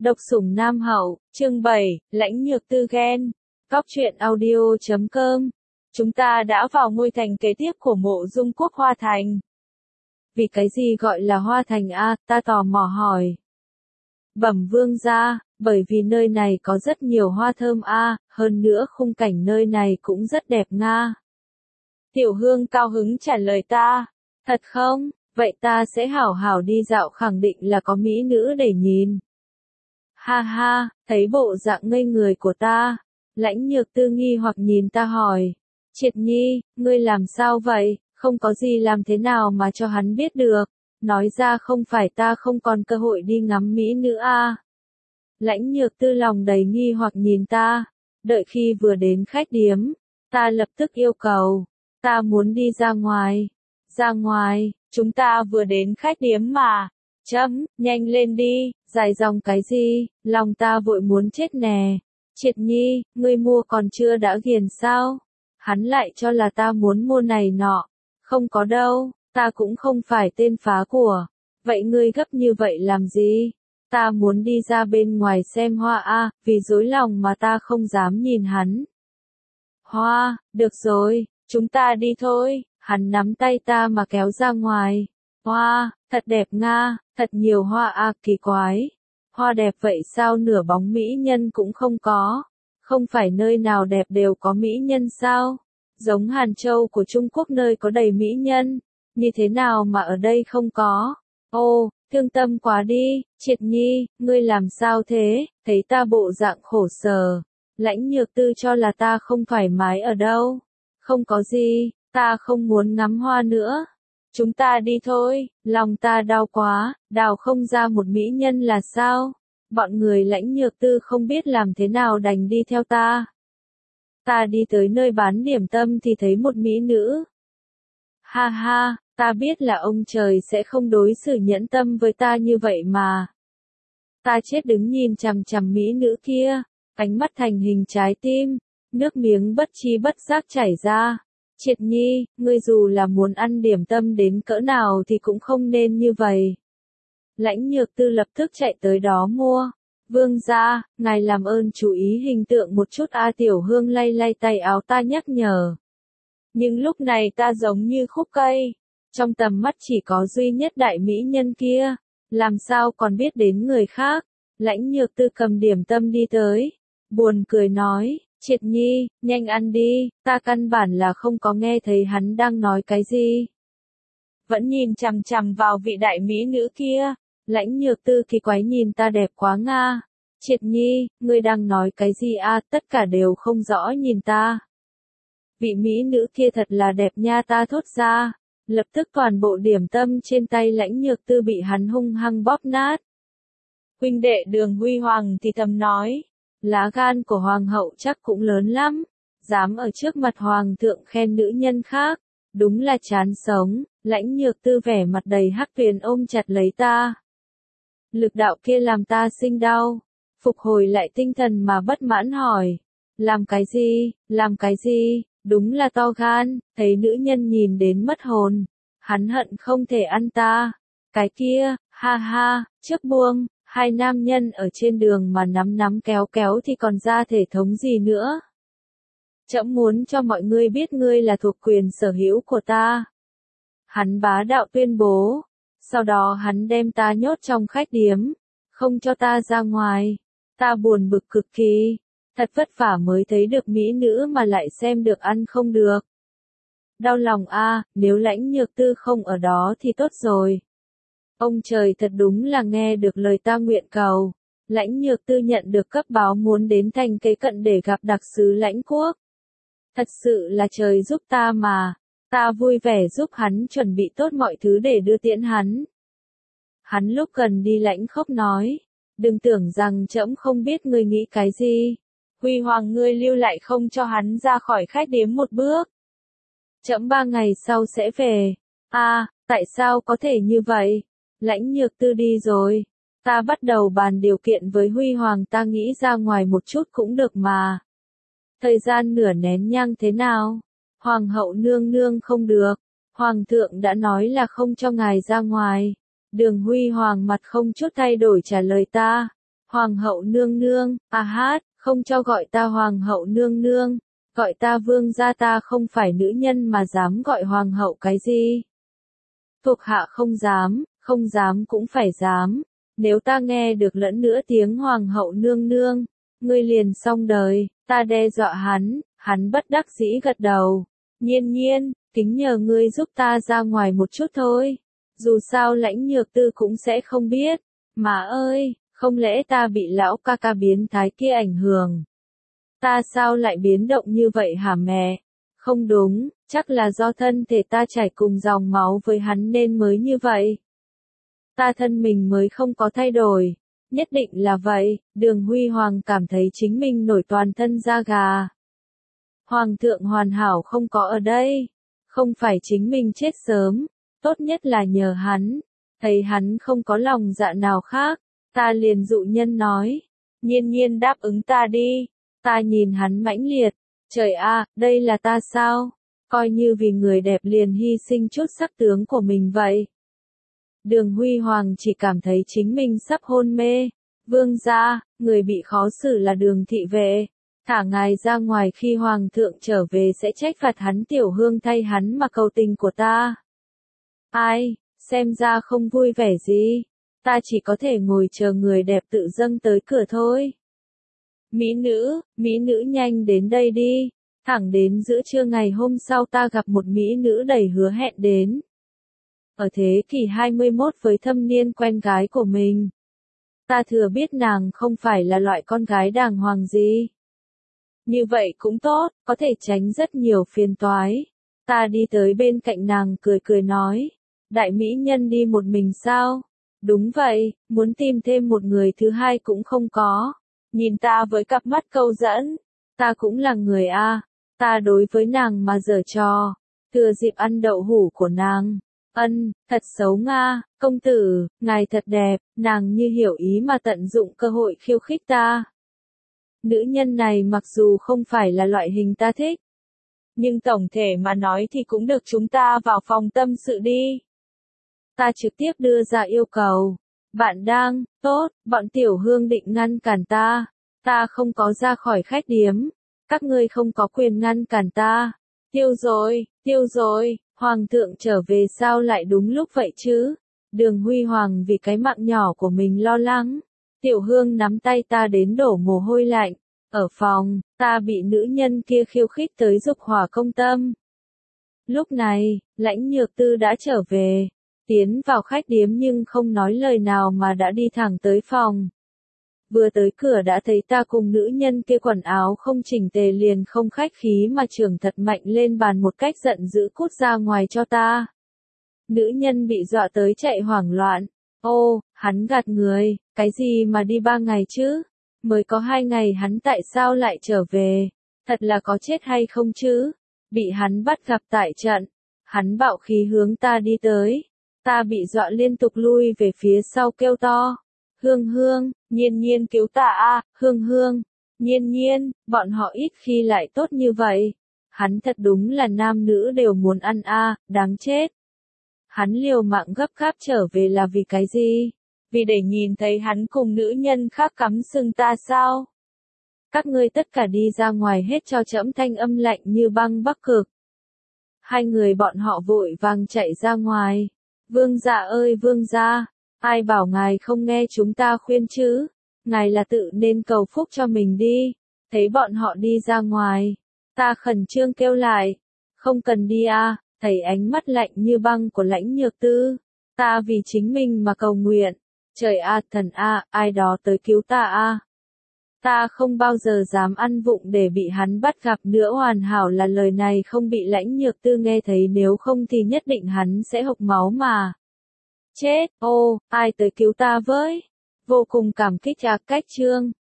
Độc sủng Nam Hậu, chương 7, lãnh nhược tư ghen. Góc truyện audio.com. Chúng ta đã vào ngôi thành kế tiếp của mộ dung quốc Hoa Thành. Vì cái gì gọi là Hoa Thành a? Ta tò mò hỏi. Bẩm vương gia, bởi vì nơi này có rất nhiều hoa thơm a, hơn nữa khung cảnh nơi này cũng rất đẹp nga. Tiểu Hương cao hứng trả lời ta. Thật không? Vậy ta sẽ hảo hảo đi dạo, khẳng định là có mỹ nữ để nhìn. Ha ha, thấy bộ dạng ngây người của ta, lãnh nhược tư nghi hoặc nhìn ta hỏi. Triệt Nhi, ngươi làm sao vậy, không có gì làm thế nào mà cho hắn biết được, nói ra không phải ta không còn cơ hội đi ngắm mỹ nữ a. Lãnh nhược tư lòng đầy nghi hoặc nhìn ta, đợi khi vừa đến khách điếm, ta lập tức yêu cầu, ta muốn đi ra ngoài. Ra ngoài, chúng ta vừa đến khách điếm mà. Nhanh lên đi, dài dòng cái gì, lòng ta vội muốn chết nè. Triệt Nhi, ngươi mua còn chưa đã ghiền sao? Hắn lại cho là ta muốn mua này nọ. Không có đâu, ta cũng không phải tên phá của. Vậy ngươi gấp như vậy làm gì? Ta muốn đi ra bên ngoài xem hoa a, vì rối lòng mà ta không dám nhìn hắn. Hoa, được rồi, chúng ta đi thôi. Hắn nắm tay ta mà kéo ra ngoài. Hoa, thật đẹp nga, thật nhiều hoa a, kỳ quái. Hoa đẹp vậy sao nửa bóng mỹ nhân cũng không có? Không phải nơi nào đẹp đều có mỹ nhân sao? Giống Hàn Châu của Trung Quốc nơi có đầy mỹ nhân, như thế nào mà ở đây không có? Ô, thương tâm quá đi, Triệt Nhi, ngươi làm sao thế? Thấy ta bộ dạng khổ sở, lãnh nhược tư cho là ta không thoải mái ở đâu. Không có gì. Ta không muốn ngắm hoa nữa. Chúng ta đi thôi, lòng ta đau quá, đào không ra một mỹ nhân là sao? Bọn người lãnh nhược tư không biết làm thế nào đành đi theo ta. Ta đi tới nơi bán điểm tâm thì thấy một mỹ nữ. Ha ha, ta biết là ông trời sẽ không đối xử nhẫn tâm với ta như vậy mà. Ta chết đứng nhìn chằm chằm mỹ nữ kia, ánh mắt thành hình trái tim, nước miếng bất chi bất giác chảy ra. Triệt Nhi, ngươi dù là muốn ăn điểm tâm đến cỡ nào thì cũng không nên như vậy. Lãnh nhược tư lập tức chạy tới đó mua. Vương gia, ngài làm ơn chú ý hình tượng một chút a. Tiểu Hương lay lay tay áo ta nhắc nhở. Nhưng lúc này ta giống như khúc cây. Trong tầm mắt chỉ có duy nhất đại mỹ nhân kia. Làm sao còn biết đến người khác. Lãnh nhược tư cầm điểm tâm đi tới. Buồn cười nói. Triệt Nhi, nhanh ăn đi, ta căn bản là không có nghe thấy hắn đang nói cái gì. Vẫn nhìn chằm chằm vào vị đại mỹ nữ kia, lãnh nhược tư kỳ quái nhìn ta đẹp quá nga. Triệt Nhi, ngươi đang nói cái gì a? Tất cả đều không rõ nhìn ta. Vị mỹ nữ kia thật là đẹp nha, ta thốt ra. Lập tức toàn bộ điểm tâm trên tay lãnh nhược tư bị hắn hung hăng bóp nát. Huynh đệ Đường Huy Hoàng thì thầm nói. Lá gan của hoàng hậu chắc cũng lớn lắm, dám ở trước mặt hoàng thượng khen nữ nhân khác, đúng là chán sống. Lãnh nhược tư vẻ mặt đầy hắc tuyền ôm chặt lấy ta. Lực đạo kia làm ta sinh đau, phục hồi lại tinh thần mà bất mãn hỏi. Làm cái gì, đúng là to gan, thấy nữ nhân nhìn đến mất hồn, hắn hận không thể ăn ta. Cái kia, ha ha, trước buông. Hai nam nhân ở trên đường mà nắm kéo kéo thì còn ra thể thống gì nữa. Trẫm muốn cho mọi người biết ngươi là thuộc quyền sở hữu của ta. Hắn bá đạo tuyên bố. Sau đó hắn đem ta nhốt trong khách điếm, không cho ta ra ngoài. Ta buồn bực cực kỳ. Thật vất vả mới thấy được mỹ nữ mà lại xem được ăn không được. Đau lòng a, nếu lãnh nhược tư không ở đó thì tốt rồi. Ông trời thật đúng là nghe được lời ta nguyện cầu. Lãnh nhược tư nhận được cấp báo muốn đến thành Kế Cận để gặp đặc sứ lãnh quốc. Thật sự là trời giúp ta mà. Ta vui vẻ giúp hắn chuẩn bị tốt mọi thứ để đưa tiễn hắn. Hắn lúc gần đi lãnh khóc nói. Đừng tưởng rằng trẫm không biết ngươi nghĩ cái gì. Huy Hoàng ngươi lưu lại không cho hắn ra khỏi khách điếm một bước. Trẫm 3 ngày sau sẽ về. Tại sao có thể như vậy? Lãnh nhược tư đi rồi. Ta bắt đầu bàn điều kiện với Huy Hoàng, ta nghĩ ra ngoài một chút cũng được mà. Thời gian nửa nén nhang thế nào? Hoàng hậu nương nương không được. Hoàng thượng đã nói là không cho ngài ra ngoài. Đường Huy Hoàng mặt không chút thay đổi trả lời ta. Hoàng hậu nương nương, hát, không cho gọi ta hoàng hậu nương nương, gọi ta vương gia, ta không phải nữ nhân mà dám gọi hoàng hậu cái gì. Thuộc hạ không dám cũng phải dám, nếu ta nghe được lẫn nữa tiếng hoàng hậu nương nương, ngươi liền xong đời, ta đe dọa hắn bất đắc dĩ gật đầu. Nhiên nhiên, kính nhờ ngươi giúp ta ra ngoài một chút thôi, dù sao Lãnh Nhược Tư cũng sẽ không biết, mà ơi, không lẽ ta bị lão ca ca biến thái kia ảnh hưởng? Ta sao lại biến động như vậy hả mẹ? Không đúng, chắc là do thân thể ta chảy cùng dòng máu với hắn nên mới như vậy. Ta thân mình mới không có thay đổi, nhất định là vậy. Đường Huy Hoàng cảm thấy chính mình nổi toàn thân da gà. Hoàng thượng hoàn hảo không có ở đây, không phải chính mình chết sớm, tốt nhất là nhờ hắn, thấy hắn không có lòng dạ nào khác, ta liền dụ nhân nói, nhiên nhiên đáp ứng ta đi. Ta nhìn hắn mãnh liệt, trời a, đây là ta sao? Coi như vì người đẹp liền hy sinh chút sắc tướng của mình vậy. Đường Huy Hoàng chỉ cảm thấy chính mình sắp hôn mê. Vương gia, người bị khó xử là Đường thị vệ. Thả ngài ra ngoài khi Hoàng thượng trở về sẽ trách phạt hắn, Tiểu Hương thay hắn mà cầu tình của ta. Ai, xem ra không vui vẻ gì. Ta chỉ có thể ngồi chờ người đẹp tự dâng tới cửa thôi. Mỹ nữ nhanh đến đây đi. Thẳng đến giữa trưa ngày hôm sau ta gặp một mỹ nữ đầy hứa hẹn đến. Ở thế kỷ 21 với thâm niên quen gái của mình. Ta thừa biết nàng không phải là loại con gái đàng hoàng gì. Như vậy cũng tốt, có thể tránh rất nhiều phiền toái. Ta đi tới bên cạnh nàng cười cười nói. Đại mỹ nhân đi một mình sao? Đúng vậy, muốn tìm thêm một người thứ hai cũng không có. Nhìn ta với cặp mắt câu dẫn. Ta cũng là người a. Ta đối với nàng mà giở trò. Thừa dịp ăn đậu hũ của nàng. Thật xấu nga, công tử, ngài thật đẹp, nàng như hiểu ý mà tận dụng cơ hội khiêu khích ta. Nữ nhân này mặc dù không phải là loại hình ta thích, nhưng tổng thể mà nói thì cũng được, chúng ta vào phòng tâm sự đi. Ta trực tiếp đưa ra yêu cầu. Bạn đang, tốt, bọn Tiểu Hương định ngăn cản ta. Ta không có ra khỏi khách điếm. Các ngươi không có quyền ngăn cản ta. Tiêu rồi, Hoàng thượng trở về sao lại đúng lúc vậy chứ? Đường Huy Hoàng vì cái mạng nhỏ của mình lo lắng. Tiểu Hương nắm tay ta đến đổ mồ hôi lạnh. Ở phòng, ta bị nữ nhân kia khiêu khích tới dục hỏa công tâm. Lúc này, Lãnh Nhược Tư đã trở về. Tiến vào khách điếm nhưng không nói lời nào mà đã đi thẳng tới phòng. Vừa tới cửa đã thấy ta cùng nữ nhân kia quần áo không chỉnh tề, liền không khách khí mà chưởng thật mạnh lên bàn một cách giận dữ, cút ra ngoài cho ta. Nữ nhân bị dọa tới chạy hoảng loạn. Ô, hắn gạt người, cái gì mà đi 3 ngày chứ? Mới có 2 ngày hắn tại sao lại trở về? Thật là có chết hay không chứ? Bị hắn bắt gặp tại trận. Hắn bạo khí hướng ta đi tới. Ta bị dọa liên tục lui về phía sau kêu to. Hương, nhiên nhiên cứu ta a, Hương, nhiên, bọn họ ít khi lại tốt như vậy. Hắn thật đúng là nam nữ đều muốn ăn a, đáng chết. Hắn liều mạng gấp gáp trở về là vì cái gì? Vì để nhìn thấy hắn cùng nữ nhân khác cắm sừng ta sao? Các ngươi tất cả đi ra ngoài hết cho trẫm, thanh âm lạnh như băng Bắc Cực. Hai người bọn họ vội vàng chạy ra ngoài. Vương gia ơi vương gia, ai bảo ngài không nghe chúng ta khuyên chứ? Ngài là tự nên cầu phúc cho mình đi. Thấy bọn họ đi ra ngoài, ta khẩn trương kêu lại. Không cần đi a. Thấy ánh mắt lạnh như băng của Lãnh Nhược Tư. Ta vì chính mình mà cầu nguyện. Trời a, thần a, ai đó tới cứu ta a. Ta không bao giờ dám ăn vụng để bị hắn bắt gặp nữa, hoàn hảo là lời này không bị Lãnh Nhược Tư nghe thấy, nếu không thì nhất định hắn sẽ hộc máu mà. Chết, ô, ai tới cứu ta với? Vô cùng cảm kích cách chương.